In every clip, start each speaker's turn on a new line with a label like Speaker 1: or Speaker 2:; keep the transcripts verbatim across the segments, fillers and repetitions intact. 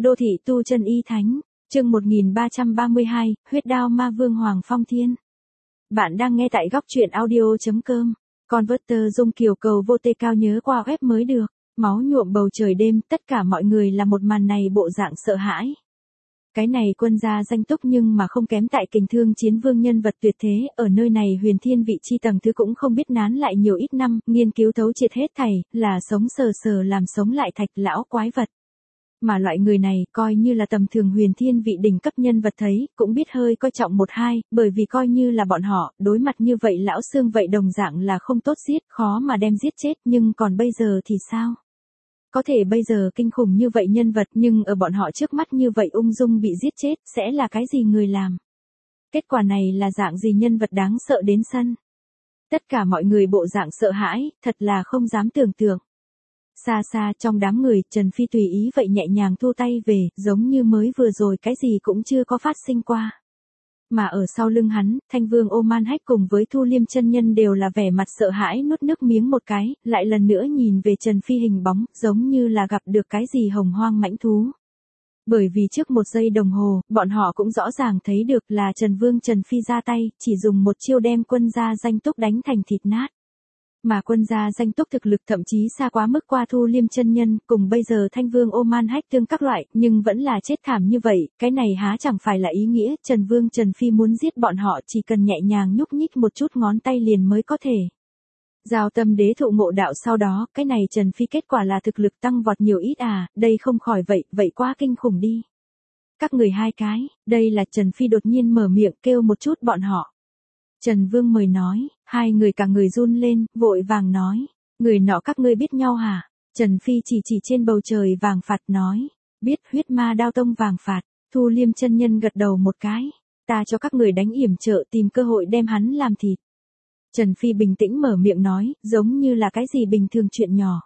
Speaker 1: Đô thị tu chân y thánh, chương một nghìn ba trăm ba mươi hai, huyết đao ma vương Hoàng Phong Thiên. Bạn đang nghe tại góc truyện audio.com. Converter dung kiều cầu vô tê cao nhớ qua web mới được. Máu nhuộm bầu trời đêm, tất cả mọi người là một màn này bộ dạng sợ hãi. Cái này quân gia danh túc nhưng mà không kém tại Kình Thương Chiến Vương nhân vật tuyệt thế, ở nơi này huyền thiên vị chi tầng thứ cũng không biết nán lại nhiều ít năm, nghiên cứu thấu triệt hết thảy, là sống sờ sờ làm sống lại thạch lão quái vật. Mà loại người này, coi như là tầm thường huyền thiên vị đỉnh cấp nhân vật thấy, cũng biết hơi coi trọng một hai, bởi vì coi như là bọn họ, đối mặt như vậy lão xương vậy đồng dạng là không tốt giết, khó mà đem giết chết, nhưng còn bây giờ thì sao? Có thể bây giờ kinh khủng như vậy nhân vật nhưng ở bọn họ trước mắt như vậy ung dung bị giết chết, sẽ là cái gì người làm? Kết quả này là dạng gì nhân vật đáng sợ đến sân? Tất cả mọi người bộ dạng sợ hãi, thật là không dám tưởng tượng. Xa xa trong đám người, Trần Phi tùy ý vậy nhẹ nhàng thu tay về, giống như mới vừa rồi cái gì cũng chưa có phát sinh qua. Mà ở sau lưng hắn, Thanh Vương Ô Man Hách cùng với Thu Liêm chân nhân đều là vẻ mặt sợ hãi nuốt nước miếng một cái, lại lần nữa nhìn về Trần Phi hình bóng, giống như là gặp được cái gì hồng hoang mãnh thú. Bởi vì trước một giây đồng hồ, bọn họ cũng rõ ràng thấy được là Trần Vương Trần Phi ra tay, chỉ dùng một chiêu đem quân gia danh túc đánh thành thịt nát. Mà quân gia danh túc thực lực thậm chí xa quá mức qua Thu Liêm chân nhân, cùng bây giờ Thanh Vương Ô Man Hách tương các loại, nhưng vẫn là chết thảm như vậy, cái này há chẳng phải là ý nghĩa, Trần Vương Trần Phi muốn giết bọn họ chỉ cần nhẹ nhàng nhúc nhích một chút ngón tay liền mới có thể. Giao tâm đế thụ ngộ đạo sau đó, cái này Trần Phi kết quả là thực lực tăng vọt nhiều ít à, đây không khỏi vậy, vậy quá kinh khủng đi. Các người hai cái, đây là Trần Phi đột nhiên mở miệng kêu một chút bọn họ. Trần Vương mời nói, hai người cả người run lên, vội vàng nói, người nọ các ngươi biết nhau hả? Trần Phi chỉ chỉ trên bầu trời vàng phạt nói, biết huyết ma đao tông vàng phạt, Thu Liêm chân nhân gật đầu một cái, ta cho các người đánh yểm trợ tìm cơ hội đem hắn làm thịt. Trần Phi bình tĩnh mở miệng nói, giống như là cái gì bình thường chuyện nhỏ.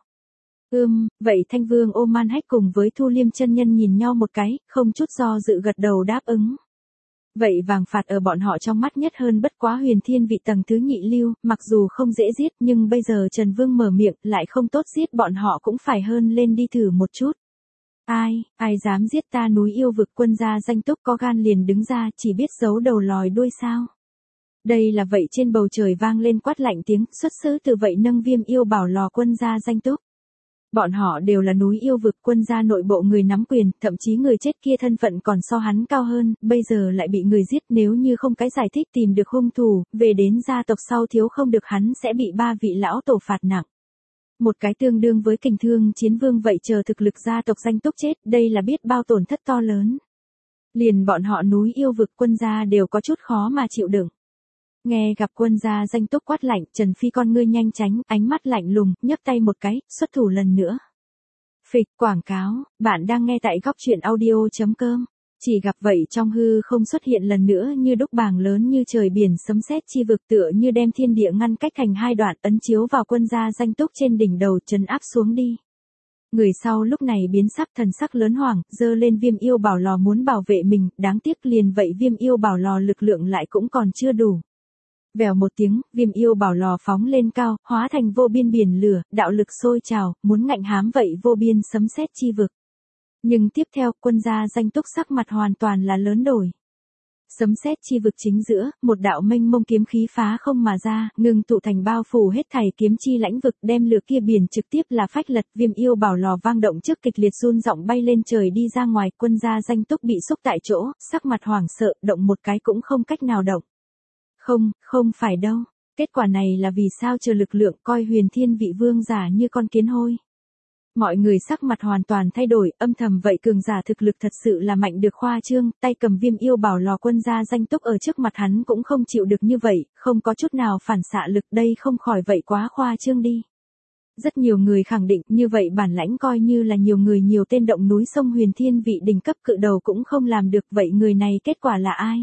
Speaker 1: Ưm, vậy Thanh Vương Ô Man Hách cùng với Thu Liêm chân nhân nhìn nhau một cái, không chút do dự gật đầu đáp ứng. Vậy vàng phạt ở bọn họ trong mắt nhất hơn bất quá huyền thiên vị tầng thứ nhị lưu, mặc dù không dễ giết nhưng bây giờ Trần Vương mở miệng lại không tốt giết bọn họ cũng phải hơn lên đi thử một chút. Ai, ai dám giết ta núi yêu vực quân gia danh túc có gan liền đứng ra chỉ biết giấu đầu lòi đuôi sao. Đây là vậy trên bầu trời vang lên quát lạnh tiếng xuất xứ từ vậy nâng viêm yêu bảo lò quân gia danh túc. Bọn họ đều là núi yêu vực quân gia nội bộ người nắm quyền, thậm chí người chết kia thân phận còn so hắn cao hơn, bây giờ lại bị người giết nếu như không cái giải thích tìm được hung thủ, về đến gia tộc sau thiếu không được hắn sẽ bị ba vị lão tổ phạt nặng. Một cái tương đương với Kình Thương Chiến Vương vậy chờ thực lực gia tộc danh túc chết, đây là biết bao tổn thất to lớn. Liền bọn họ núi yêu vực quân gia đều có chút khó mà chịu đựng. Nghe gặp quân gia danh túc quát lạnh, Trần Phi con ngươi nhanh tránh, ánh mắt lạnh lùng, nhấc tay một cái, xuất thủ lần nữa. Phịch, quảng cáo, bạn đang nghe tại góc truyện audio.com. Chỉ gặp vậy trong hư không xuất hiện lần nữa như đúc bàng lớn như trời biển sấm sét chi vực tựa như đem thiên địa ngăn cách thành hai đoạn ấn chiếu vào quân gia danh túc trên đỉnh đầu trấn áp xuống đi. Người sau lúc này biến sắc thần sắc lớn hoảng, dơ lên viêm yêu bảo lò muốn bảo vệ mình, đáng tiếc liền vậy viêm yêu bảo lò lực lượng lại cũng còn chưa đủ. Vèo một tiếng, viêm yêu bảo lò phóng lên cao, hóa thành vô biên biển lửa, đạo lực sôi trào, muốn ngạnh hám vậy vô biên sấm sét chi vực. Nhưng tiếp theo, quân gia danh túc sắc mặt hoàn toàn là lớn đổi. Sấm sét chi vực chính giữa, một đạo mênh mông kiếm khí phá không mà ra, ngừng tụ thành bao phủ hết thảy kiếm chi lãnh vực, đem lửa kia biển trực tiếp là phách lật, viêm yêu bảo lò vang động trước kịch liệt run giọng bay lên trời đi ra ngoài, quân gia danh túc bị xúc tại chỗ, sắc mặt hoảng sợ, động một cái cũng không cách nào động. Không, không phải đâu. Kết quả này là vì sao chờ lực lượng coi huyền thiên vị vương giả như con kiến hôi. Mọi người sắc mặt hoàn toàn thay đổi, âm thầm vậy cường giả thực lực thật sự là mạnh được khoa trương, tay cầm viêm yêu bảo lò quân gia danh túc ở trước mặt hắn cũng không chịu được như vậy, không có chút nào phản xạ lực đây không khỏi vậy quá khoa trương đi. Rất nhiều người khẳng định như vậy bản lãnh coi như là nhiều người nhiều tên động núi sông huyền thiên vị đỉnh cấp cự đầu cũng không làm được vậy người này kết quả là ai?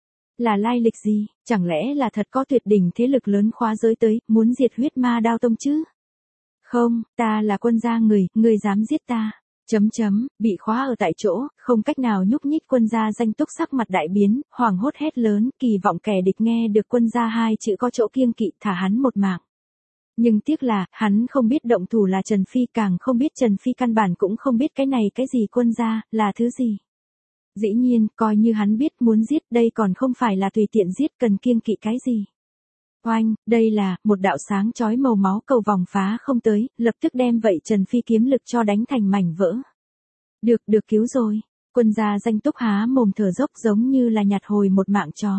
Speaker 1: Là lai lịch gì, chẳng lẽ là thật có tuyệt đỉnh thế lực lớn khóa giới tới, muốn diệt huyết ma đao tông chứ? Không, ta là quân gia người, người dám giết ta. Chấm chấm, bị khóa ở tại chỗ, không cách nào nhúc nhích quân gia danh túc sắc mặt đại biến, hoảng hốt hét lớn, kỳ vọng kẻ địch nghe được quân gia hai chữ có chỗ kiêng kỵ thả hắn một mạng. Nhưng tiếc là, hắn không biết động thủ là Trần Phi, càng không biết Trần Phi căn bản cũng không biết cái này cái gì quân gia, là thứ gì. Dĩ nhiên, coi như hắn biết muốn giết, đây còn không phải là tùy tiện giết, cần kiêng kỵ cái gì. Oanh, đây là, một đạo sáng chói màu máu cầu vòng phá không tới, lập tức đem vậy Trần Phi kiếm lực cho đánh thành mảnh vỡ. Được, được cứu rồi. Quân gia Danh Túc há mồm thở dốc giống như là nhặt hồi một mạng chó.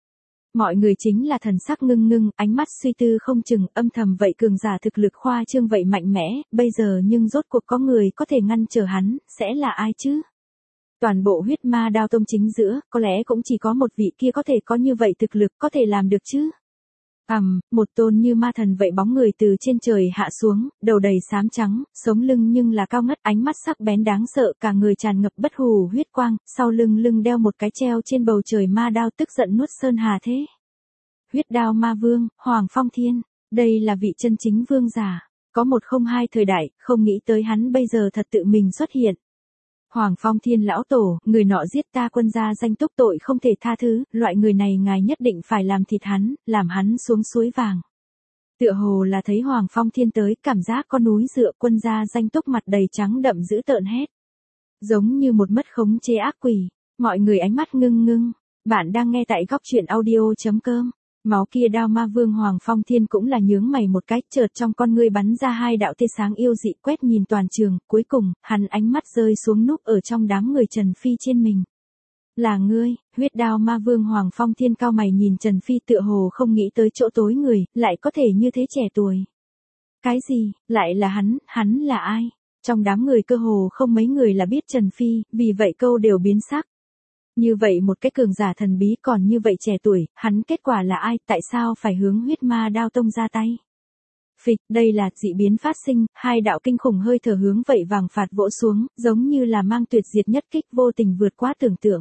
Speaker 1: Mọi người chính là thần sắc ngưng ngưng, ánh mắt suy tư không chừng, âm thầm vậy cường giả thực lực khoa trương vậy mạnh mẽ, bây giờ nhưng rốt cuộc có người có thể ngăn trở hắn, sẽ là ai chứ? Toàn bộ huyết ma đao tông chính giữa, có lẽ cũng chỉ có một vị kia có thể có như vậy thực lực, có thể làm được chứ? Ầm, um, một tôn như ma thần vậy bóng người từ trên trời hạ xuống, đầu đầy xám trắng, sống lưng nhưng là cao ngất, ánh mắt sắc bén đáng sợ, cả người tràn ngập bất hủ huyết quang, sau lưng lưng đeo một cái treo trên bầu trời ma đao, tức giận nuốt sơn hà thế. Huyết đao ma vương, Hoàng Phong Thiên, đây là vị chân chính vương giả, có một không hai thời đại, không nghĩ tới hắn bây giờ thật tự mình xuất hiện. Hoàng Phong Thiên lão tổ, người nọ giết ta quân gia Danh Túc tội không thể tha thứ, loại người này ngài nhất định phải làm thịt hắn, làm hắn xuống suối vàng. Tựa hồ là thấy Hoàng Phong Thiên tới, cảm giác con núi dựa, quân gia Danh Túc mặt đầy trắng đậm dữ tợn hét. Giống như một mất khống chế ác quỷ, mọi người ánh mắt ngưng ngưng. Bạn đang nghe tại góc truyện audio chấm com. Máu kia đao ma vương Hoàng Phong Thiên cũng là nhướng mày một cái, chợt trong con ngươi bắn ra hai đạo tia sáng yêu dị, quét nhìn toàn trường, cuối cùng, hắn ánh mắt rơi xuống núp ở trong đám người Trần Phi trên mình. Là ngươi, huyết đao ma vương Hoàng Phong Thiên cao mày nhìn Trần Phi, tựa hồ không nghĩ tới chỗ tối người, lại có thể như thế trẻ tuổi. Cái gì, lại là hắn, hắn là ai? Trong đám người cơ hồ không mấy người là biết Trần Phi, vì vậy câu đều biến sắc. Như vậy một cái cường giả thần bí còn như vậy trẻ tuổi, hắn kết quả là ai, tại sao phải hướng huyết ma đao tông ra tay? Phịch, đây là dị biến phát sinh, hai đạo kinh khủng hơi thở hướng vậy vàng phạt vỗ xuống, giống như là mang tuyệt diệt nhất kích, vô tình vượt quá tưởng tượng.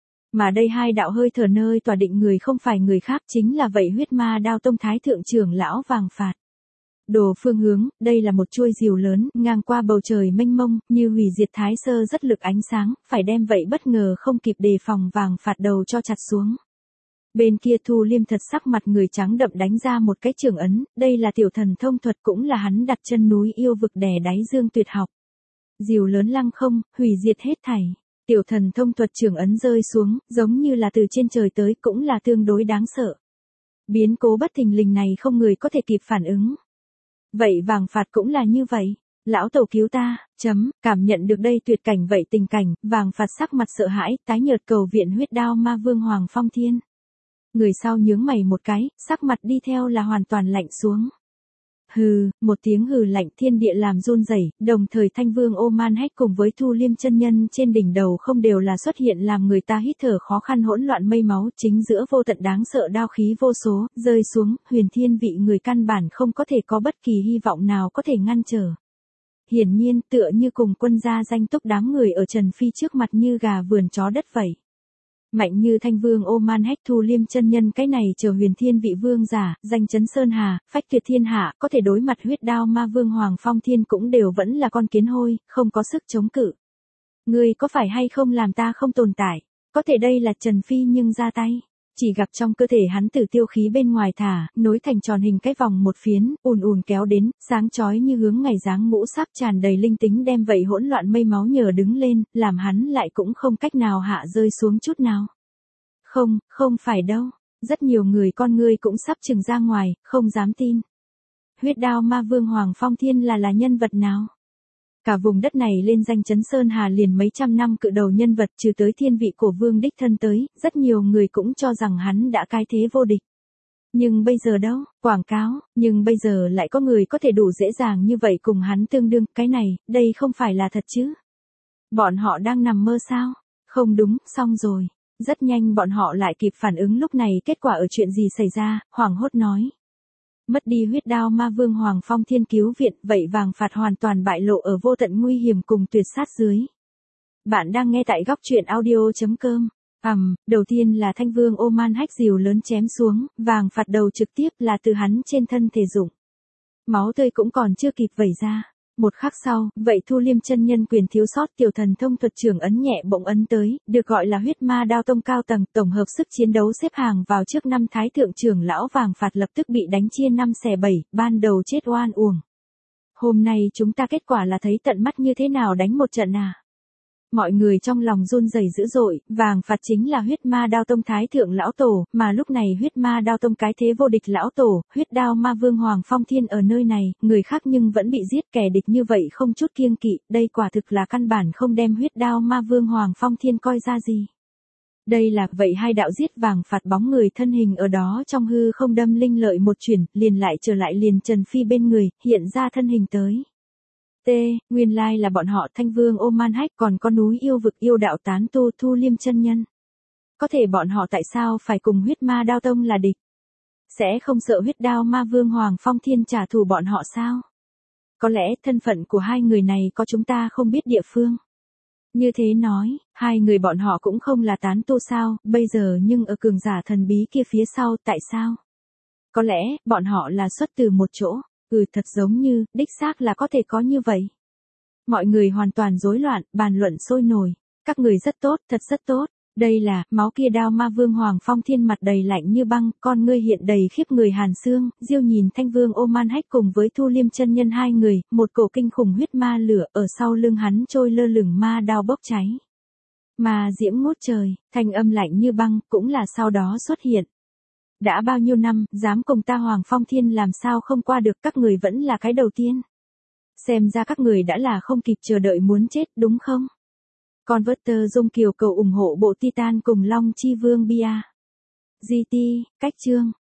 Speaker 1: Mà đây hai đạo hơi thở nơi tòa định người không phải người khác, chính là vậy huyết ma đao tông thái thượng trưởng lão vàng phạt. Đồ phương hướng, đây là một chuôi diều lớn, ngang qua bầu trời mênh mông, như hủy diệt thái sơ rất lực ánh sáng, phải đem vậy bất ngờ không kịp đề phòng vàng phạt đầu cho chặt xuống. Bên kia Thu Liêm thật sắc mặt người trắng đậm đánh ra một cái trường ấn, đây là tiểu thần thông thuật, cũng là hắn đặt chân núi yêu vực đè đáy dương tuyệt học. Diều lớn lăng không, hủy diệt hết thảy. Tiểu thần thông thuật trường ấn rơi xuống, giống như là từ trên trời tới, cũng là tương đối đáng sợ. Biến cố bất thình lình này không người có thể kịp phản ứng. Vậy vàng phạt cũng là như vậy. Lão tổ cứu ta, chấm, cảm nhận được đây tuyệt cảnh vậy tình cảnh, vàng phạt sắc mặt sợ hãi, tái nhợt cầu viện huyết đao ma vương Hoàng Phong Thiên. Người sau nhướng mày một cái, sắc mặt đi theo là hoàn toàn lạnh xuống. Hừ, một tiếng hừ lạnh, thiên địa làm run rẩy, đồng thời Thanh Vương Oman Hách cùng với Thu Liêm chân nhân trên đỉnh đầu không đều là xuất hiện làm người ta hít thở khó khăn hỗn loạn mây máu, chính giữa vô tận đáng sợ đao khí vô số, rơi xuống, huyền thiên vị người căn bản không có thể có bất kỳ hy vọng nào có thể ngăn trở. Hiển nhiên, tựa như cùng quân gia Danh Túc đám người ở Trần Phi trước mặt như gà vườn chó đất vậy. Mạnh như Thanh Vương Oman Hách Thu Liêm chân nhân cái này chờ huyền thiên vị vương giả, danh chấn sơn hà, phách tuyệt thiên hạ, có thể đối mặt huyết đao ma vương Hoàng Phong Thiên cũng đều vẫn là con kiến hôi, không có sức chống cự. Ngươi có phải hay không làm ta không tồn tại? Có thể đây là Trần Phi nhưng ra tay. Chỉ gặp trong cơ thể hắn tử tiêu khí bên ngoài thả, nối thành tròn hình cái vòng một phiến, ùn ùn kéo đến, sáng chói như hướng ngày giáng ngũ sắc tràn đầy linh tính đem vậy hỗn loạn mây máu nhờ đứng lên, làm hắn lại cũng không cách nào hạ rơi xuống chút nào. Không, không phải đâu. Rất nhiều người con ngươi cũng sắp trừng ra ngoài, không dám tin. Huyết đao ma vương Hoàng Phong Thiên là là nhân vật nào? Cả vùng đất này lên danh chấn sơn hà liền mấy trăm năm cự đầu nhân vật, trừ tới thiên vị của vương đích thân tới, rất nhiều người cũng cho rằng hắn đã cai thế vô địch. Nhưng bây giờ đâu, quảng cáo, nhưng bây giờ lại có người có thể đủ dễ dàng như vậy cùng hắn tương đương, cái này, đây không phải là thật chứ? Bọn họ đang nằm mơ sao? Không đúng, xong rồi. Rất nhanh bọn họ lại kịp phản ứng lúc này kết quả ở chuyện gì xảy ra, hoảng hốt nói. Mất đi huyết đao ma vương Hoàng Phong Thiên cứu viện, vậy vàng phạt hoàn toàn bại lộ ở vô tận nguy hiểm cùng tuyệt sát dưới. Bạn đang nghe tại góc truyện audio chấm com. Ầm, um, đầu tiên là Thanh Vương Oman Hách diều lớn chém xuống, vàng phạt đầu trực tiếp là từ hắn trên thân thể dụng. Máu tươi cũng còn chưa kịp vẩy ra. Một khắc sau, vậy Thu Liêm chân nhân quyền thiếu sót tiểu thần thông thuật trưởng ấn nhẹ bỗng ấn tới, được gọi là huyết ma đao tông cao tầng, tổng hợp sức chiến đấu xếp hàng vào trước năm thái thượng trưởng lão vàng phạt lập tức bị đánh chia năm xẻ bảy, ban đầu chết oan uổng. Hôm nay chúng ta kết quả là thấy tận mắt như thế nào đánh một trận à. Mọi người trong lòng run rẩy dữ dội, vàng phạt chính là huyết ma đao tông thái thượng lão tổ, mà lúc này huyết ma đao tông cái thế vô địch lão tổ, huyết đao ma vương Hoàng Phong Thiên ở nơi này, người khác nhưng vẫn bị giết, kẻ địch như vậy không chút kiêng kỵ, đây quả thực là căn bản không đem huyết đao ma vương Hoàng Phong Thiên coi ra gì. Đây là, vậy hai đạo giết vàng phạt bóng người thân hình ở đó trong hư không đâm linh lợi một chuyển, liền lại trở lại liền Trần Phi bên người, hiện ra thân hình tới. T, nguyên lai là bọn họ Thanh Vương Ô Man Hách, còn có núi yêu vực yêu đạo tán tu Thu Liêm chân nhân. Có thể bọn họ tại sao phải cùng huyết ma đao tông là địch? Sẽ không sợ huyết đao ma vương Hoàng Phong Thiên trả thù bọn họ sao? Có lẽ thân phận của hai người này có chúng ta không biết địa phương. Như thế nói, hai người bọn họ cũng không là tán tu sao, bây giờ nhưng ở cường giả thần bí kia phía sau, tại sao? Có lẽ, bọn họ là xuất từ một chỗ. Ừ, thật giống như, đích xác là có thể có như vậy. Mọi người hoàn toàn rối loạn, bàn luận sôi nổi. Các người rất tốt, thật rất tốt. Đây là, máu kia đao ma vương Hoàng Phong Thiên mặt đầy lạnh như băng, con ngươi hiện đầy khiếp người hàn xương, Diêu nhìn Thanh Vương Ô Man Hách cùng với Thu Liêm chân nhân hai người, một cổ kinh khủng huyết ma lửa ở sau lưng hắn trôi lơ lửng ma đao bốc cháy. Ma diễm ngút trời, thanh âm lạnh như băng, cũng là sau đó xuất hiện. Đã bao nhiêu năm, dám cùng ta Hoàng Phong Thiên làm sao không qua được, các người vẫn là cái đầu tiên. Xem ra các người đã là không kịp chờ đợi muốn chết, đúng không? Converter Dung Kiều cầu ủng hộ bộ Titan cùng Long Chi Vương Bia. giê tê, cách chương.